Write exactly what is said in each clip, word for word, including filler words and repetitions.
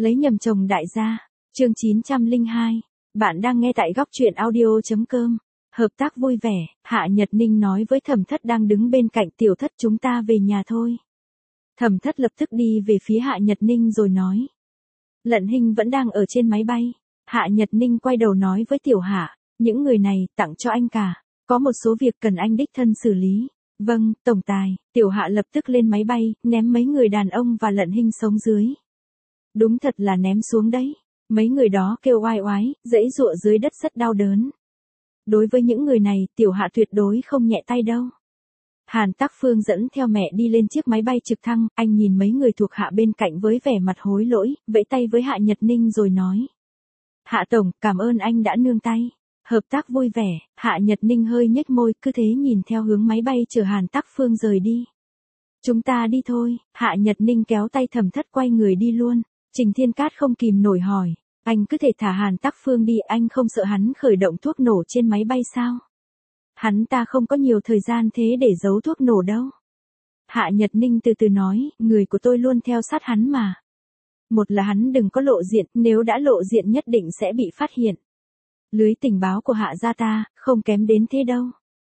Lấy nhầm chồng đại gia. Chương chín trăm lẻ hai. Bạn đang nghe tại góc truyện audio chấm com. Hợp tác vui vẻ, Hạ Nhật Ninh nói với Thẩm Thất đang đứng bên cạnh Tiểu Thất, chúng ta về nhà thôi. Thẩm Thất lập tức đi về phía Hạ Nhật Ninh rồi nói. Lận Hinh vẫn đang ở trên máy bay. Hạ Nhật Ninh quay đầu nói với Tiểu Hạ, những người này tặng cho anh cả, có một số việc cần anh đích thân xử lý. Vâng, tổng tài. Tiểu Hạ lập tức lên máy bay, ném mấy người đàn ông và Lận Hinh sống dưới. Đúng thật là ném xuống đấy. Mấy người đó kêu oai oái, giãy giụa dưới đất rất đau đớn. Đối với những người này, Tiểu Hạ tuyệt đối không nhẹ tay đâu. Hàn Tắc Phương dẫn theo mẹ đi lên chiếc máy bay trực thăng, anh nhìn mấy người thuộc Hạ bên cạnh với vẻ mặt hối lỗi, vẫy tay với Hạ Nhật Ninh rồi nói. Hạ Tổng, cảm ơn anh đã nương tay. Hợp tác vui vẻ, Hạ Nhật Ninh hơi nhếch môi, cứ thế nhìn theo hướng máy bay chở Hàn Tắc Phương rời đi. Chúng ta đi thôi. Hạ Nhật Ninh kéo tay Thẩm Thất quay người đi luôn. Trình Thiên Cát không kìm nổi hỏi, anh cứ thể thả Hàn Tắc Phương đi, anh không sợ hắn khởi động thuốc nổ trên máy bay sao? Hắn ta không có nhiều thời gian thế để giấu thuốc nổ đâu. Hạ Nhật Ninh từ từ nói, người của tôi luôn theo sát hắn mà. Một là hắn đừng có lộ diện, nếu đã lộ diện nhất định sẽ bị phát hiện. Lưới tình báo của Hạ gia ta, không kém đến thế đâu.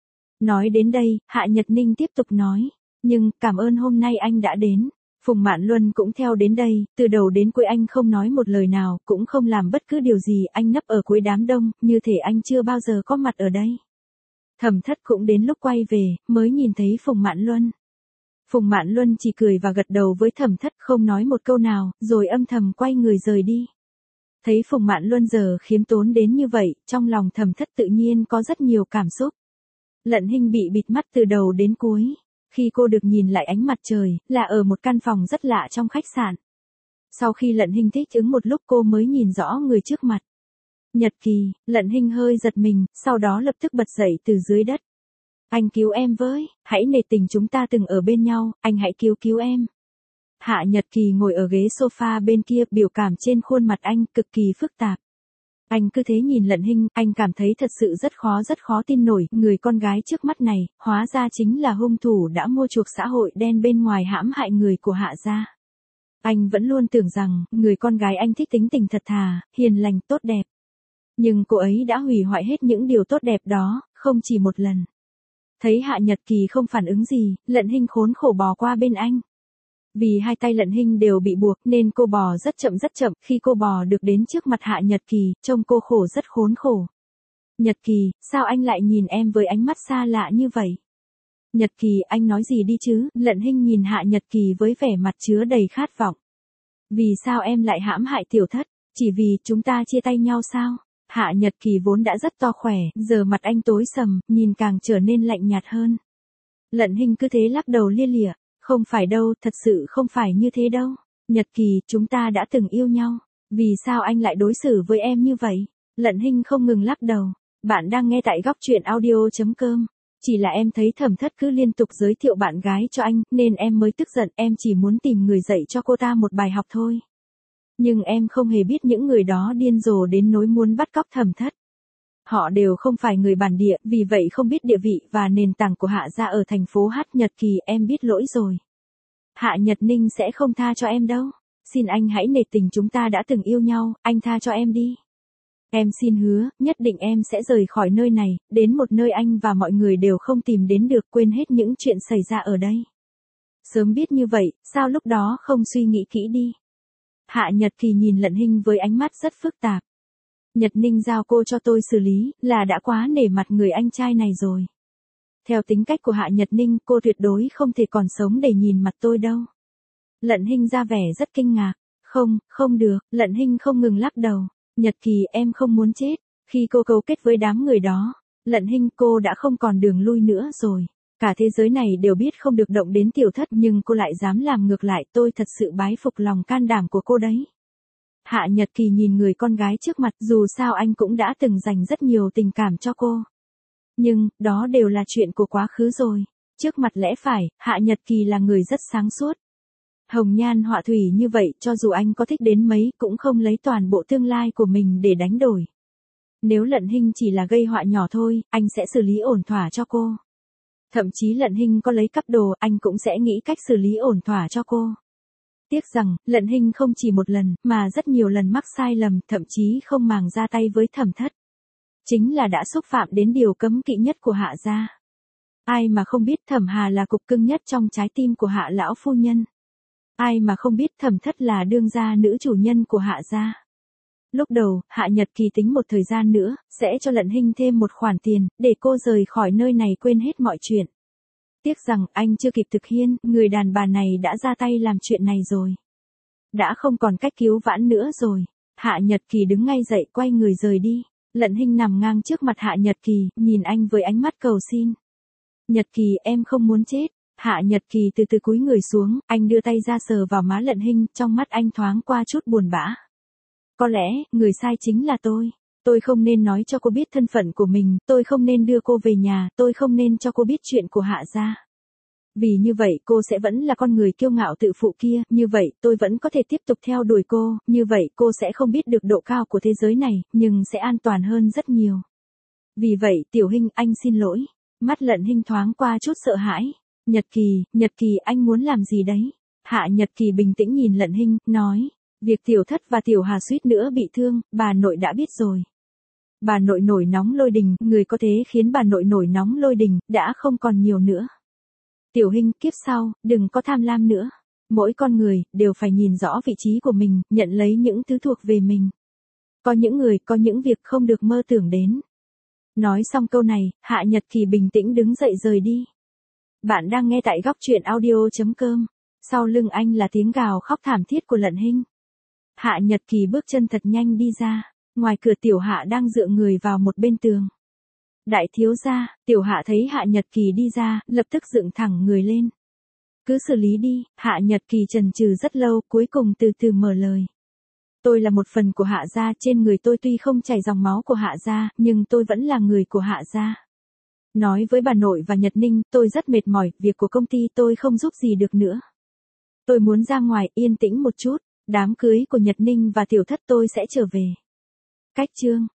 Nói đến đây, Hạ Nhật Ninh tiếp tục nói, nhưng, cảm ơn hôm nay anh đã đến. Phùng Mạn Luân cũng theo đến đây, từ đầu đến cuối anh không nói một lời nào, cũng không làm bất cứ điều gì, anh nấp ở cuối đám đông, như thể anh chưa bao giờ có mặt ở đây. Thẩm Thất cũng đến lúc quay về, mới nhìn thấy Phùng Mạn Luân. Phùng Mạn Luân chỉ cười và gật đầu với Thẩm Thất, không nói một câu nào, rồi âm thầm quay người rời đi. Thấy Phùng Mạn Luân giờ khiêm tốn đến như vậy, trong lòng Thẩm Thất tự nhiên có rất nhiều cảm xúc. Lận Hinh bị bịt mắt từ đầu đến cuối. Khi cô được nhìn lại ánh mặt trời, là ở một căn phòng rất lạ trong khách sạn. Sau khi Lận Hinh thích ứng một lúc cô mới nhìn rõ người trước mặt. Nhật Kỳ. Lận Hinh hơi giật mình, sau đó lập tức bật dậy từ dưới đất. Anh cứu em với, hãy nể tình chúng ta từng ở bên nhau, anh hãy cứu cứu em. Hạ Nhật Kỳ ngồi ở ghế sofa bên kia, biểu cảm trên khuôn mặt anh cực kỳ phức tạp. Anh cứ thế nhìn Lận Hinh, anh cảm thấy thật sự rất khó rất khó tin nổi, người con gái trước mắt này, hóa ra chính là hung thủ đã mua chuộc xã hội đen bên ngoài hãm hại người của Hạ gia. Anh vẫn luôn tưởng rằng, người con gái anh thích tính tình thật thà, hiền lành, tốt đẹp. Nhưng cô ấy đã hủy hoại hết những điều tốt đẹp đó, không chỉ một lần. Thấy Hạ Nhật Kỳ không phản ứng gì, Lận Hinh khốn khổ bò qua bên anh. Vì hai tay Lận Hinh đều bị buộc nên cô bò rất chậm rất chậm, khi cô bò được đến trước mặt Hạ Nhật Kỳ, trông cô khổ rất khốn khổ. Nhật Kỳ, sao anh lại nhìn em với ánh mắt xa lạ như vậy? Nhật Kỳ, anh nói gì đi chứ? Lận Hinh nhìn Hạ Nhật Kỳ với vẻ mặt chứa đầy khát vọng. Vì sao em lại hãm hại Tiểu Thất? Chỉ vì chúng ta chia tay nhau sao? Hạ Nhật Kỳ vốn đã rất to khỏe, giờ mặt anh tối sầm, nhìn càng trở nên lạnh nhạt hơn. Lận Hinh cứ thế lắc đầu lia lịa. Không phải đâu, thật sự không phải như thế đâu. Nhật Kỳ, chúng ta đã từng yêu nhau. Vì sao anh lại đối xử với em như vậy? Lận Hinh không ngừng lắc đầu. Bạn đang nghe tại góc truyện audio chấm com. Chỉ là em thấy Thẩm Thất cứ liên tục giới thiệu bạn gái cho anh, nên em mới tức giận, em chỉ muốn tìm người dạy cho cô ta một bài học thôi. Nhưng em không hề biết những người đó điên rồ đến nỗi muốn bắt cóc Thẩm Thất. Họ đều không phải người bản địa, vì vậy không biết địa vị và nền tảng của Hạ gia ở thành phố Hát. Nhật Kỳ, em biết lỗi rồi. Hạ Nhật Ninh sẽ không tha cho em đâu. Xin anh hãy nể tình chúng ta đã từng yêu nhau, anh tha cho em đi. Em xin hứa, nhất định em sẽ rời khỏi nơi này, đến một nơi anh và mọi người đều không tìm đến được, quên hết những chuyện xảy ra ở đây. Sớm biết như vậy, sao lúc đó không suy nghĩ kỹ đi. Hạ Nhật Kỳ nhìn Lận Hinh với ánh mắt rất phức tạp. Nhật Ninh giao cô cho tôi xử lý, là đã quá nể mặt người anh trai này rồi. Theo tính cách của Hạ Nhật Ninh, cô tuyệt đối không thể còn sống để nhìn mặt tôi đâu. Lận Hinh ra vẻ rất kinh ngạc. Không, không được, Lận Hinh không ngừng lắc đầu. Nhật Kỳ, em không muốn chết. Khi cô cấu kết với đám người đó, Lận Hinh, cô đã không còn đường lui nữa rồi. Cả thế giới này đều biết không được động đến Tiểu Thất, nhưng cô lại dám làm ngược lại, tôi thật sự bái phục lòng can đảm của cô đấy. Hạ Nhật Kỳ nhìn người con gái trước mặt, dù sao anh cũng đã từng dành rất nhiều tình cảm cho cô. Nhưng, đó đều là chuyện của quá khứ rồi. Trước mặt lẽ phải, Hạ Nhật Kỳ là người rất sáng suốt. Hồng nhan họa thủy như vậy, cho dù anh có thích đến mấy, cũng không lấy toàn bộ tương lai của mình để đánh đổi. Nếu Lận Hinh chỉ là gây họa nhỏ thôi, anh sẽ xử lý ổn thỏa cho cô. Thậm chí Lận Hinh có lấy cắp đồ, anh cũng sẽ nghĩ cách xử lý ổn thỏa cho cô. Tiếc rằng, Lận Hinh không chỉ một lần, mà rất nhiều lần mắc sai lầm, thậm chí không màng ra tay với Thẩm Thất. Chính là đã xúc phạm đến điều cấm kỵ nhất của Hạ gia. Ai mà không biết Thẩm Hà là cục cưng nhất trong trái tim của Hạ lão phu nhân. Ai mà không biết Thẩm Thất là đương gia nữ chủ nhân của Hạ gia. Lúc đầu, Hạ Nhật Kỳ tính một thời gian nữa, sẽ cho Lận Hinh thêm một khoản tiền, để cô rời khỏi nơi này quên hết mọi chuyện. Tiếc rằng, anh chưa kịp thực hiện, người đàn bà này đã ra tay làm chuyện này rồi. Đã không còn cách cứu vãn nữa rồi. Hạ Nhật Kỳ đứng ngay dậy quay người rời đi. Lận Hinh nằm ngang trước mặt Hạ Nhật Kỳ, nhìn anh với ánh mắt cầu xin. Nhật Kỳ, em không muốn chết. Hạ Nhật Kỳ từ từ cúi người xuống, anh đưa tay ra sờ vào má Lận Hinh, trong mắt anh thoáng qua chút buồn bã. Có lẽ, người sai chính là tôi. Tôi không nên nói cho cô biết thân phận của mình, tôi không nên đưa cô về nhà, tôi không nên cho cô biết chuyện của Hạ gia. Vì như vậy cô sẽ vẫn là con người kiêu ngạo tự phụ kia, như vậy tôi vẫn có thể tiếp tục theo đuổi cô, như vậy cô sẽ không biết được độ cao của thế giới này, nhưng sẽ an toàn hơn rất nhiều. Vì vậy, Tiểu Hinh, anh xin lỗi. Mắt Lận Hinh thoáng qua chút sợ hãi. Nhật Kỳ, Nhật Kỳ, anh muốn làm gì đấy? Hạ Nhật Kỳ bình tĩnh nhìn Lận Hinh, nói, việc Tiểu Thất và Tiểu Hà suýt nữa bị thương, bà nội đã biết rồi. Bà nội nổi nóng lôi đình, người có thế khiến bà nội nổi nóng lôi đình, đã không còn nhiều nữa. Tiểu Hinh, kiếp sau, đừng có tham lam nữa. Mỗi con người, đều phải nhìn rõ vị trí của mình, nhận lấy những thứ thuộc về mình. Có những người, có những việc không được mơ tưởng đến. Nói xong câu này, Hạ Nhật Kỳ bình tĩnh đứng dậy rời đi. Bạn đang nghe tại góc truyện audio chấm com. Sau lưng anh là tiếng gào khóc thảm thiết của Lận Hinh. Hạ Nhật Kỳ bước chân thật nhanh đi ra. Ngoài cửa Tiểu Hạ đang dựa người vào một bên tường. Đại thiếu gia, Tiểu Hạ thấy Hạ Nhật Kỳ đi ra, lập tức dựng thẳng người lên. Cứ xử lý đi. Hạ Nhật Kỳ chần chừ rất lâu, cuối cùng từ từ mở lời. Tôi là một phần của Hạ gia, trên người tôi tuy không chảy dòng máu của Hạ gia, nhưng tôi vẫn là người của Hạ gia. Nói với bà nội và Nhật Ninh, tôi rất mệt mỏi, việc của công ty tôi không giúp gì được nữa. Tôi muốn ra ngoài, yên tĩnh một chút, đám cưới của Nhật Ninh và Tiểu Thất tôi sẽ trở về. Cách chương